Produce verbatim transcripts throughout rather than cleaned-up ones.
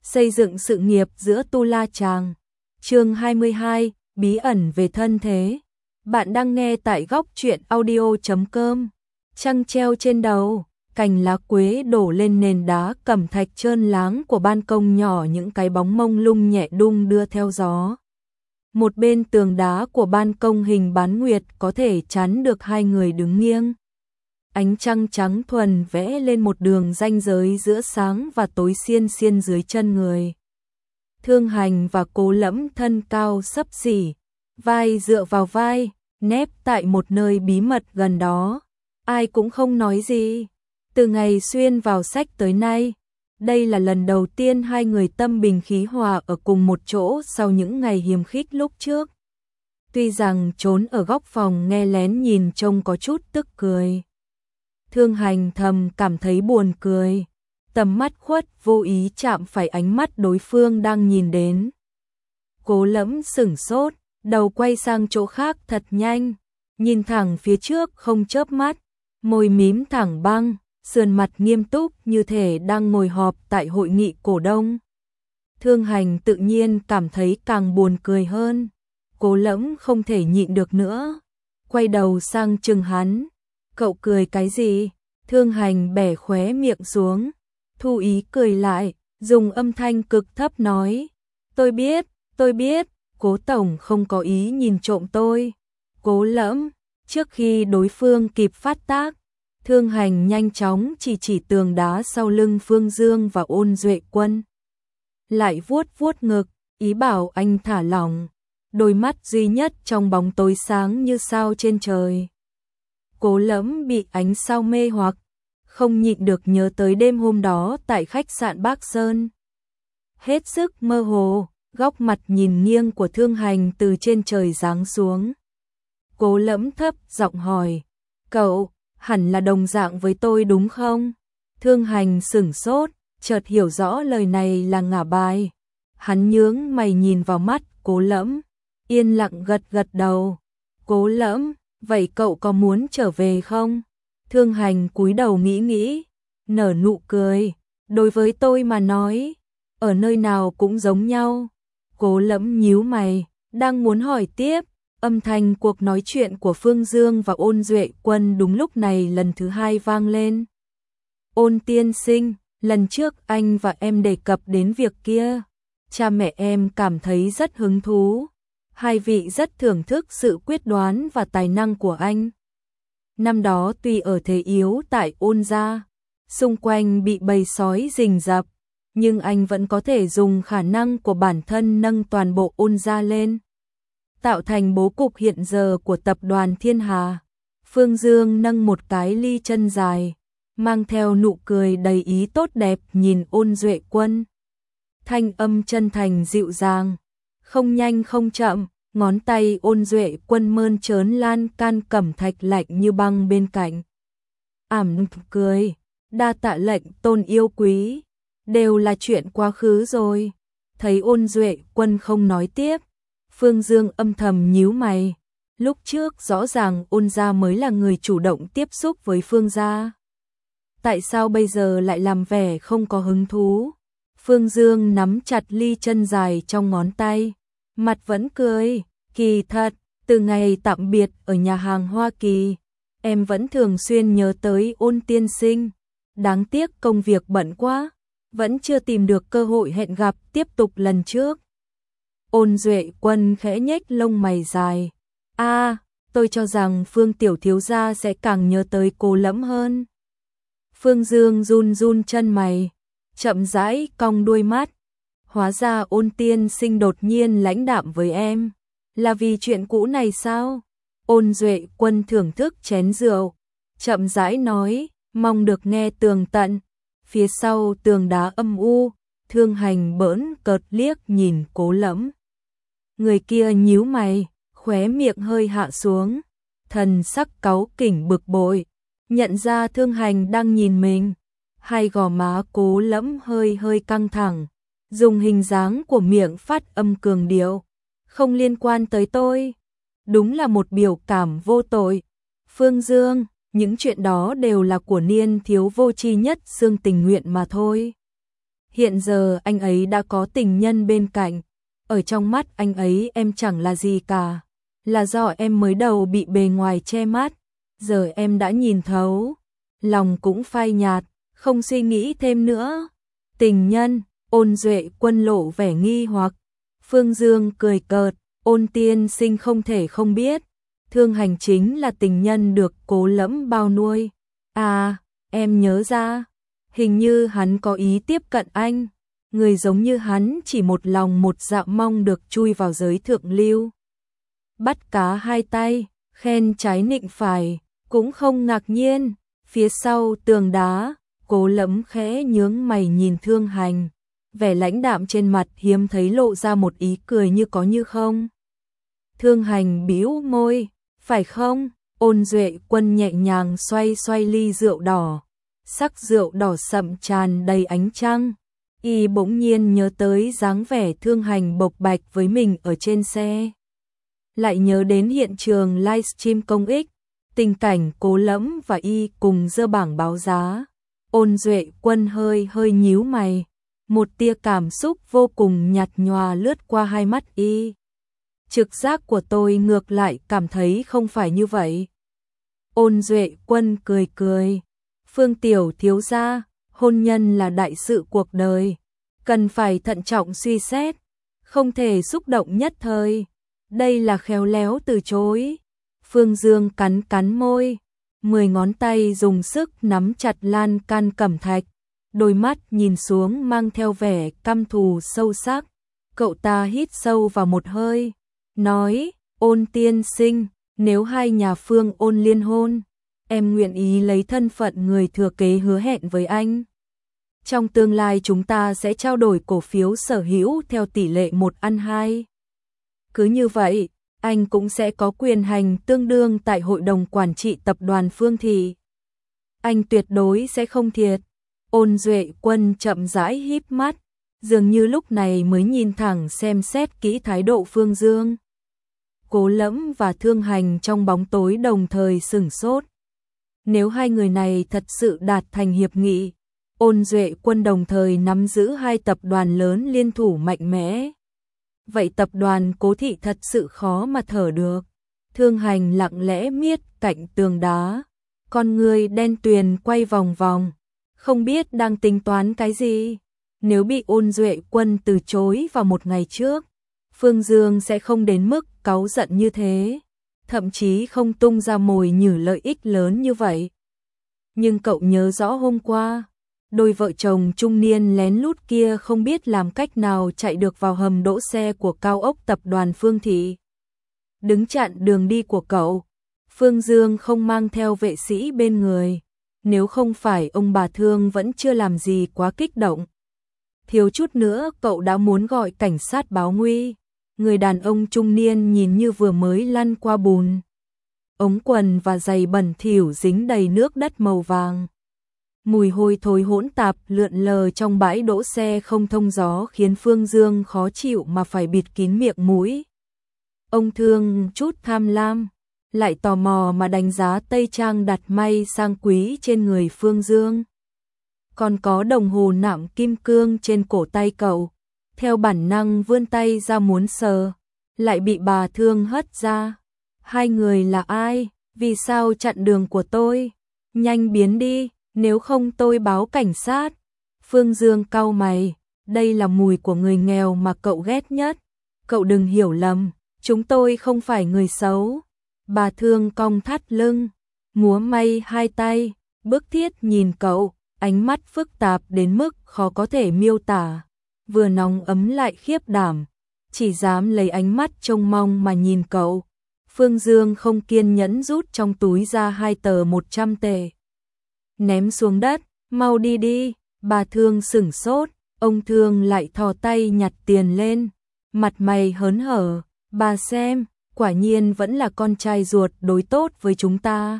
Xây dựng sự nghiệp giữa Tu La Chàng. Chương hai mươi hai, bí ẩn về thân thế. Bạn đang nghe tại góc truyện audio chấm com. Trăng treo trên đầu, cành lá quế đổ lên nền đá cẩm thạch trơn láng của ban công nhỏ, những cái bóng mông lung nhẹ đung đưa theo gió. Một bên tường đá của ban công hình bán nguyệt có thể chắn được hai người đứng nghiêng. Ánh trăng trắng thuần vẽ lên một đường ranh giới giữa sáng và tối xiên xiên dưới chân người. Thương Hành và Cố Lẫm thân cao xấp xỉ, vai dựa vào vai, nép tại một nơi bí mật gần đó. Ai cũng không nói gì. Từ ngày xuyên vào sách tới nay, đây là lần đầu tiên hai người tâm bình khí hòa ở cùng một chỗ sau những ngày hiềm khích lúc trước. Tuy rằng trốn ở góc phòng nghe lén nhìn trông có chút tức cười. Thương Hành thầm cảm thấy buồn cười, tầm mắt khuất vô ý chạm phải ánh mắt đối phương đang nhìn đến. Cố Lẫm sửng sốt, đầu quay sang chỗ khác thật nhanh, nhìn thẳng phía trước không chớp mắt, môi mím thẳng băng, sườn mặt nghiêm túc như thể đang ngồi họp tại hội nghị cổ đông. Thương Hành tự nhiên cảm thấy càng buồn cười hơn. Cố Lẫm không thể nhịn được nữa, quay đầu sang chừng hắn. Cậu cười cái gì? Thương Hành bẻ khóe miệng xuống, thu ý cười lại, dùng âm thanh cực thấp nói. Tôi biết, tôi biết, Cố tổng không có ý nhìn trộm tôi. Cố Lẫm, trước khi đối phương kịp phát tác, Thương Hành nhanh chóng chỉ chỉ tường đá sau lưng Phương Dương và Ôn Duệ Quân. Lại vuốt vuốt ngực, ý bảo anh thả lỏng, đôi mắt duy nhất trong bóng tối sáng như sao trên trời. Cố Lẫm bị ánh sao mê hoặc, không nhịn được nhớ tới đêm hôm đó tại khách sạn Bắc Sơn. Hết sức mơ hồ, góc mặt nhìn nghiêng của Thương Hành từ trên trời giáng xuống. Cố Lẫm thấp giọng hỏi, cậu, hẳn là đồng dạng với tôi đúng không? Thương Hành sửng sốt, chợt hiểu rõ lời này là ngả bài. Hắn nhướng mày nhìn vào mắt Cố Lẫm, yên lặng gật gật đầu. Cố Lẫm, vậy cậu có muốn trở về không? Thương Hành cúi đầu nghĩ nghĩ, nở nụ cười. Đối với tôi mà nói, ở nơi nào cũng giống nhau. Cố Lẫm nhíu mày, đang muốn hỏi tiếp, âm thanh cuộc nói chuyện của Phương Dương và Ôn Duệ Quân đúng lúc này lần thứ hai vang lên. Ôn tiên sinh, lần trước anh và em đề cập đến việc kia, cha mẹ em cảm thấy rất hứng thú. Hai vị rất thưởng thức sự quyết đoán và tài năng của anh. Năm đó tuy ở thế yếu tại Ôn gia, xung quanh bị bầy sói rình rập, nhưng anh vẫn có thể dùng khả năng của bản thân nâng toàn bộ Ôn gia lên, tạo thành bố cục hiện giờ của tập đoàn Thiên Hà. Phương Dương nâng một cái ly chân dài, mang theo nụ cười đầy ý tốt đẹp nhìn Ôn Duệ Quân. Thanh âm chân thành dịu dàng, không nhanh không chậm, ngón tay Ôn Duệ Quân mơn trớn lan can cẩm thạch lạnh như băng bên cạnh. Ảm cười, đa tạ lệnh tôn yêu quý, đều là chuyện quá khứ rồi. Thấy Ôn Duệ Quân không nói tiếp, Phương Dương âm thầm nhíu mày. Lúc trước rõ ràng Ôn gia mới là người chủ động tiếp xúc với Phương gia, tại sao bây giờ lại làm vẻ không có hứng thú? Phương Dương nắm chặt ly chân dài trong ngón tay, mặt vẫn cười. Kỳ thật, từ ngày tạm biệt ở nhà hàng Hoa Kỳ, em vẫn thường xuyên nhớ tới Ôn tiên sinh. Đáng tiếc công việc bận quá, vẫn chưa tìm được cơ hội hẹn gặp tiếp tục lần trước. Ôn Duệ Quân khẽ nhếch lông mày dài. A, à, tôi cho rằng Phương tiểu thiếu gia sẽ càng nhớ tới Cố Lẫm hơn. Phương Dương run run chân mày, chậm rãi cong đuôi mắt. Hóa ra Ôn tiên sinh đột nhiên lãnh đạm với em, là vì chuyện cũ này sao? Ôn Duệ Quân thưởng thức chén rượu, chậm rãi nói, mong được nghe tường tận. Phía sau tường đá âm u, Thương Hành bỡn cợt liếc nhìn Cố Lẫm. Người kia nhíu mày, khóe miệng hơi hạ xuống, thần sắc cáu kỉnh bực bội, nhận ra Thương Hành đang nhìn mình. Hai gò má Cố Lẫm hơi hơi căng thẳng, dùng hình dáng của miệng phát âm cường điệu. Không liên quan tới tôi. Đúng là một biểu cảm vô tội. Phương Dương, những chuyện đó đều là của niên thiếu vô tri nhất xương tình nguyện mà thôi. Hiện giờ anh ấy đã có tình nhân bên cạnh, ở trong mắt anh ấy em chẳng là gì cả, là do em mới đầu bị bề ngoài che mắt, giờ em đã nhìn thấu, lòng cũng phai nhạt, không suy nghĩ thêm nữa. Tình nhân, Ôn Duệ Quân lộ vẻ nghi hoặc, Phương Dương cười cợt, Ôn tiên sinh không thể không biết, Thương Hành chính là tình nhân được Cố Lẫm bao nuôi. À, em nhớ ra, hình như hắn có ý tiếp cận anh, người giống như hắn chỉ một lòng một dạ mong được chui vào giới thượng lưu. Bắt cá hai tay, khen trái nịnh phải, cũng không ngạc nhiên, phía sau tường đá, Cố Lẫm khẽ nhướng mày nhìn Thương Hành, vẻ lãnh đạm trên mặt hiếm thấy lộ ra một ý cười như có như không. Thương Hành bĩu môi, phải không? Ôn Duệ Quân nhẹ nhàng xoay xoay ly rượu đỏ, sắc rượu đỏ sậm tràn đầy ánh trăng. Y bỗng nhiên nhớ tới dáng vẻ Thương Hành bộc bạch với mình ở trên xe. Lại nhớ đến hiện trường livestream công ích, tình cảnh Cố Lẫm và Y cùng dơ bảng báo giá. Ôn Duệ Quân hơi hơi nhíu mày, một tia cảm xúc vô cùng nhạt nhòa lướt qua hai mắt Y. Trực giác của tôi ngược lại cảm thấy không phải như vậy. Ôn Duệ Quân cười cười, Phương tiểu thiếu gia, hôn nhân là đại sự cuộc đời, cần phải thận trọng suy xét, không thể xúc động nhất thời. Đây là khéo léo từ chối. Phương Dương cắn cắn môi, mười ngón tay dùng sức nắm chặt lan can cẩm thạch, đôi mắt nhìn xuống mang theo vẻ căm thù sâu sắc. Cậu ta hít sâu vào một hơi, nói, Ôn tiên sinh, nếu hai nhà Phương Ôn liên hôn, em nguyện ý lấy thân phận người thừa kế hứa hẹn với anh. Trong tương lai chúng ta sẽ trao đổi cổ phiếu sở hữu theo tỷ lệ một ăn hai. Cứ như vậy, anh cũng sẽ có quyền hành tương đương tại hội đồng quản trị tập đoàn Phương Thị. Anh tuyệt đối sẽ không thiệt. Ôn Duệ Quân chậm rãi híp mắt, dường như lúc này mới nhìn thẳng xem xét kỹ thái độ Phương Dương. Cố Lẫm và Thương Hành trong bóng tối đồng thời sửng sốt. Nếu hai người này thật sự đạt thành hiệp nghị, Ôn Duệ Quân đồng thời nắm giữ hai tập đoàn lớn liên thủ mạnh mẽ. Vậy tập đoàn Cố Thị thật sự khó mà thở được. Thương Hành lặng lẽ miết cạnh tường đá, con người đen tuyền quay vòng vòng, không biết đang tính toán cái gì. Nếu bị Ôn Duệ Quân từ chối vào một ngày trước, Phương Dương sẽ không đến mức cáu giận như thế, thậm chí không tung ra mồi nhử lợi ích lớn như vậy. Nhưng cậu nhớ rõ hôm qua, đôi vợ chồng trung niên lén lút kia không biết làm cách nào chạy được vào hầm đỗ xe của cao ốc tập đoàn Phương Thị. Đứng chặn đường đi của cậu, Phương Dương không mang theo vệ sĩ bên người, nếu không phải ông bà Thương vẫn chưa làm gì quá kích động. Thiếu chút nữa cậu đã muốn gọi cảnh sát báo nguy. Người đàn ông trung niên nhìn như vừa mới lăn qua bùn. Ống quần và giày bẩn thỉu dính đầy nước đất màu vàng. Mùi hôi thối hỗn tạp lượn lờ trong bãi đỗ xe không thông gió khiến Phương Dương khó chịu mà phải bịt kín miệng mũi. Ông Thương chút tham lam, lại tò mò mà đánh giá tây trang đặt may sang quý trên người Phương Dương. Còn có đồng hồ nạm kim cương trên cổ tay cậu, theo bản năng vươn tay ra muốn sờ, lại bị bà Thương hất ra. Hai người là ai? Vì sao chặn đường của tôi? Nhanh biến đi, nếu không tôi báo cảnh sát. Phương Dương cau mày, đây là mùi của người nghèo mà cậu ghét nhất. Cậu đừng hiểu lầm, chúng tôi không phải người xấu. Bà Thương cong thắt lưng, múa may hai tay, bức thiết nhìn cậu, ánh mắt phức tạp đến mức khó có thể miêu tả. Vừa nóng ấm lại khiếp đảm, chỉ dám lấy ánh mắt trông mong mà nhìn cậu. Phương Dương không kiên nhẫn rút trong túi ra hai tờ một trăm tệ. Ném xuống đất, mau đi đi. Bà Thương sửng sốt, ông Thương lại thò tay nhặt tiền lên, mặt mày hớn hở. Bà xem, quả nhiên vẫn là con trai ruột đối tốt với chúng ta.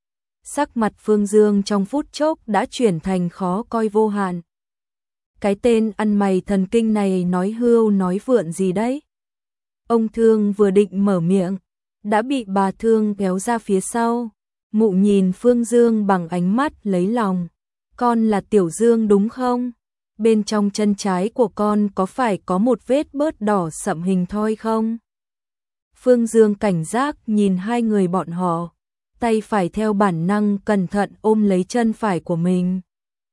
Sắc mặt Phương Dương trong phút chốc đã chuyển thành khó coi vô hạn. Cái tên ăn mày thần kinh này nói hưu nói vượn gì đấy? Ông Thương vừa định mở miệng, đã bị bà Thương kéo ra phía sau. Mụ nhìn Phương Dương bằng ánh mắt lấy lòng. Con là Tiểu Dương đúng không? bên trong chân trái của con có phải có một vết bớt đỏ sậm hình thoi không? Phương Dương cảnh giác nhìn hai người bọn họ, tay phải theo bản năng cẩn thận ôm lấy chân phải của mình.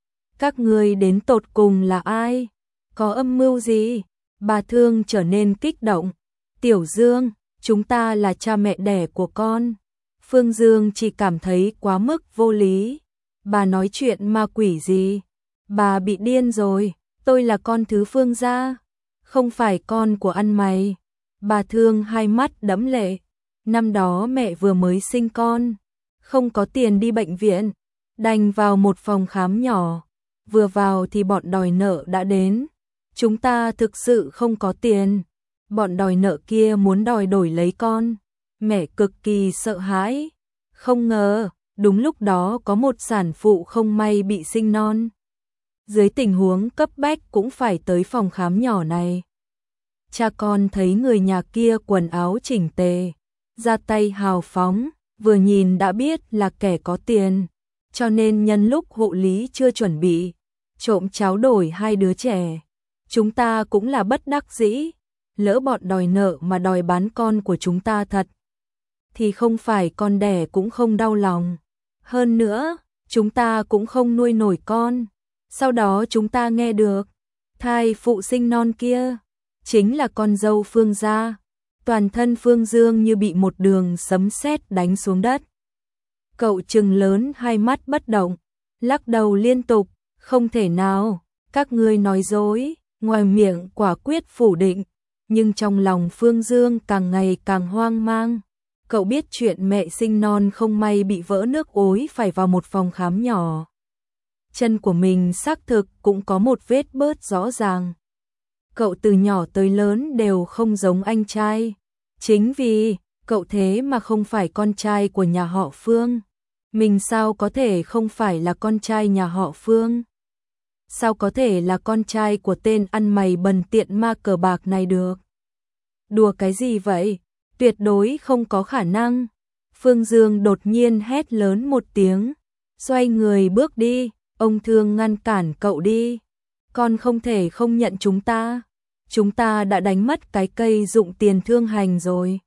Các ngươi đến tột cùng là ai? Có âm mưu gì? Bà Thương trở nên kích động. Tiểu Dương, chúng ta là cha mẹ đẻ của con. Phương Dương chỉ cảm thấy quá mức vô lý. Bà nói chuyện ma quỷ gì? Bà bị điên rồi. Tôi là con thứ Phương gia, không phải con của ăn mày. Bà Thương hai mắt đẫm lệ. Năm đó mẹ vừa mới sinh con, không có tiền đi bệnh viện, đành vào một phòng khám nhỏ. Vừa vào thì bọn đòi nợ đã đến. Chúng ta thực sự không có tiền. Bọn đòi nợ kia muốn đòi đổi lấy con. Mẹ cực kỳ sợ hãi. Không ngờ, đúng lúc đó có một sản phụ không may bị sinh non. Dưới tình huống cấp bách cũng phải tới phòng khám nhỏ này. Cha con thấy người nhà kia quần áo chỉnh tề, ra tay hào phóng, vừa nhìn đã biết là kẻ có tiền, cho nên nhân lúc hộ lý chưa chuẩn bị, trộm cháo đổi hai đứa trẻ. Chúng ta cũng là bất đắc dĩ, lỡ bọn đòi nợ mà đòi bán con của chúng ta thật, thì không phải con đẻ cũng không đau lòng. Hơn nữa, chúng ta cũng không nuôi nổi con. Sau đó chúng ta nghe được, thai phụ sinh non kia chính là con dâu Phương gia. Toàn thân Phương Dương như bị một đường sấm sét đánh xuống đất. Cậu trừng lớn hai mắt bất động, lắc đầu liên tục, không thể nào, các ngươi nói dối. Ngoài miệng quả quyết phủ định, nhưng trong lòng Phương Dương càng ngày càng hoang mang. Cậu biết chuyện mẹ sinh non không may bị vỡ nước ối phải vào một phòng khám nhỏ. Chân của mình xác thực cũng có một vết bớt rõ ràng. Cậu từ nhỏ tới lớn đều không giống anh trai. Chính vì cậu thế mà không phải con trai của nhà họ Phương. Mình sao có thể không phải là con trai nhà họ Phương? Sao có thể là con trai của tên ăn mày bần tiện ma cờ bạc này được? Đùa cái gì vậy? Tuyệt đối không có khả năng. Phương Dương đột nhiên hét lớn một tiếng, xoay người bước đi. Ông Thương ngăn cản cậu đi. Con không thể không nhận chúng ta. Chúng ta đã đánh mất cái cây dụng tiền Thương Hành rồi.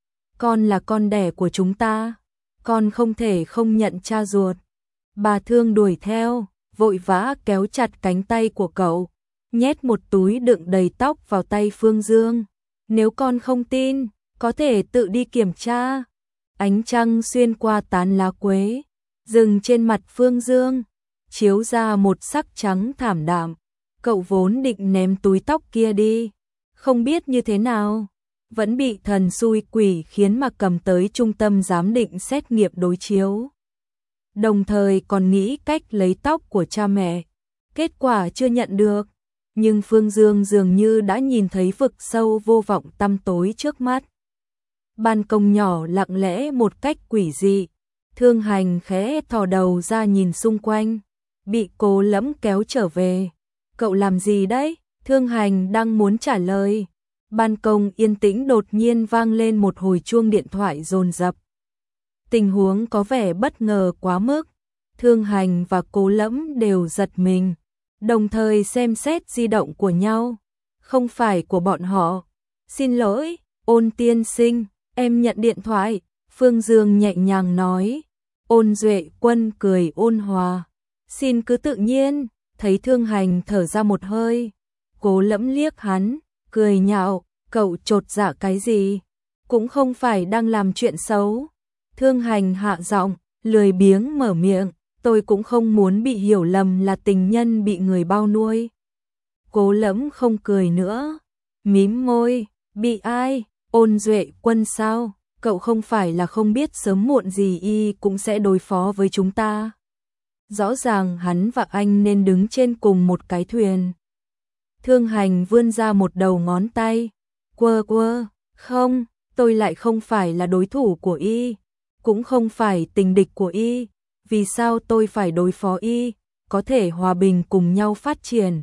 Con là con đẻ của chúng ta. Con không thể không nhận cha ruột. Bà Thương đuổi theo, vội vã kéo chặt cánh tay của cậu, nhét một túi đựng đầy tóc vào tay Phương Dương. Nếu con không tin, có thể tự đi kiểm tra. Ánh trăng xuyên qua tán lá quế, dừng trên mặt Phương Dương, chiếu ra một sắc trắng thảm đạm. Cậu vốn định ném túi tóc kia đi, không biết như thế nào, vẫn bị thần xui quỷ khiến mà cầm tới trung tâm giám định xét nghiệm đối chiếu. Đồng thời còn nghĩ cách lấy tóc của cha mẹ. Kết quả chưa nhận được, nhưng Phương Dương dường như đã nhìn thấy vực sâu vô vọng tăm tối trước mắt. Ban công nhỏ lặng lẽ một cách quỷ dị. Thương Hành khẽ thò đầu ra nhìn xung quanh, bị Cố Lẫm kéo trở về. Cậu làm gì đấy? Thương Hành đang muốn trả lời. Ban công yên tĩnh đột nhiên vang lên một hồi chuông điện thoại dồn dập. Tình huống có vẻ bất ngờ quá mức. Thương Hành và Cố Lẫm đều giật mình, đồng thời xem xét di động của nhau. Không phải của bọn họ. Xin lỗi, Ôn tiên sinh, em nhận điện thoại. Phương Dương nhẹ nhàng nói. Ôn Duệ Quân cười ôn hòa. Xin cứ tự nhiên. Thấy Thương Hành thở ra một hơi, Cố Lẫm liếc hắn, cười nhạo, cậu chột dạ cái gì? Cũng không phải đang làm chuyện xấu. Thương Hành hạ giọng, lười biếng mở miệng, tôi cũng không muốn bị hiểu lầm là tình nhân bị người bao nuôi. Cố Lẫm không cười nữa, mím môi, bị ai? Ôn Duệ Quân sao? Cậu không phải là không biết sớm muộn gì y cũng sẽ đối phó với chúng ta. Rõ ràng hắn và anh nên đứng trên cùng một cái thuyền. Thương Hành vươn ra một đầu ngón tay, quơ quơ, không, tôi lại không phải là đối thủ của y, cũng không phải tình địch của y, vì sao tôi phải đối phó y, có thể hòa bình cùng nhau phát triển,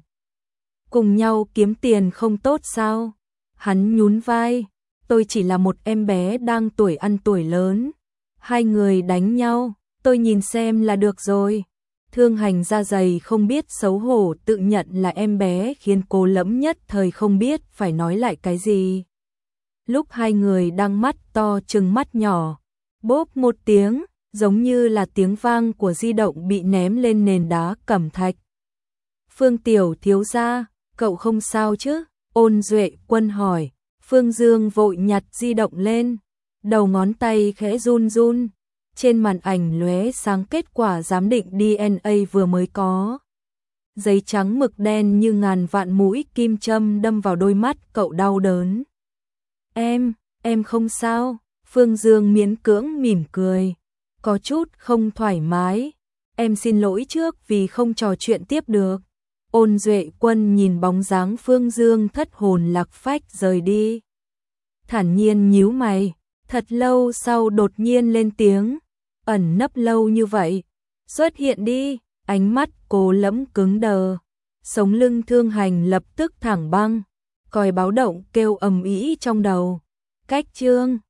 cùng nhau kiếm tiền không tốt sao? Hắn nhún vai, tôi chỉ là một em bé đang tuổi ăn tuổi lớn, hai người đánh nhau, tôi nhìn xem là được rồi. Thương Hành da dày không biết xấu hổ tự nhận là em bé khiến Cố Lẫm nhất thời không biết phải nói lại cái gì. Lúc hai người đang mắt to trừng mắt nhỏ, bốp một tiếng, giống như là tiếng vang của di động bị ném lên nền đá cẩm thạch. Phương Tiểu thiếu gia, cậu không sao chứ? Ôn Duệ Quân hỏi. Phương Dương vội nhặt di động lên, đầu ngón tay khẽ run run, trên màn ảnh lóe sáng kết quả giám định đê en a vừa mới có. Giấy trắng mực đen như ngàn vạn mũi kim châm đâm vào đôi mắt cậu đau đớn. Em, em không sao. Phương Dương miễn cưỡng mỉm cười, có chút không thoải mái. Em xin lỗi trước vì không trò chuyện tiếp được. Ôn Duệ Quân nhìn bóng dáng Phương Dương thất hồn lạc phách rời đi, thản nhiên nhíu mày, thật lâu sau đột nhiên lên tiếng, ẩn nấp lâu như vậy, xuất hiện đi. Ánh mắt Cố Lẫm cứng đờ, sống lưng Thương Hành lập tức thẳng băng, còi báo động kêu ầm ĩ trong đầu. Cách chương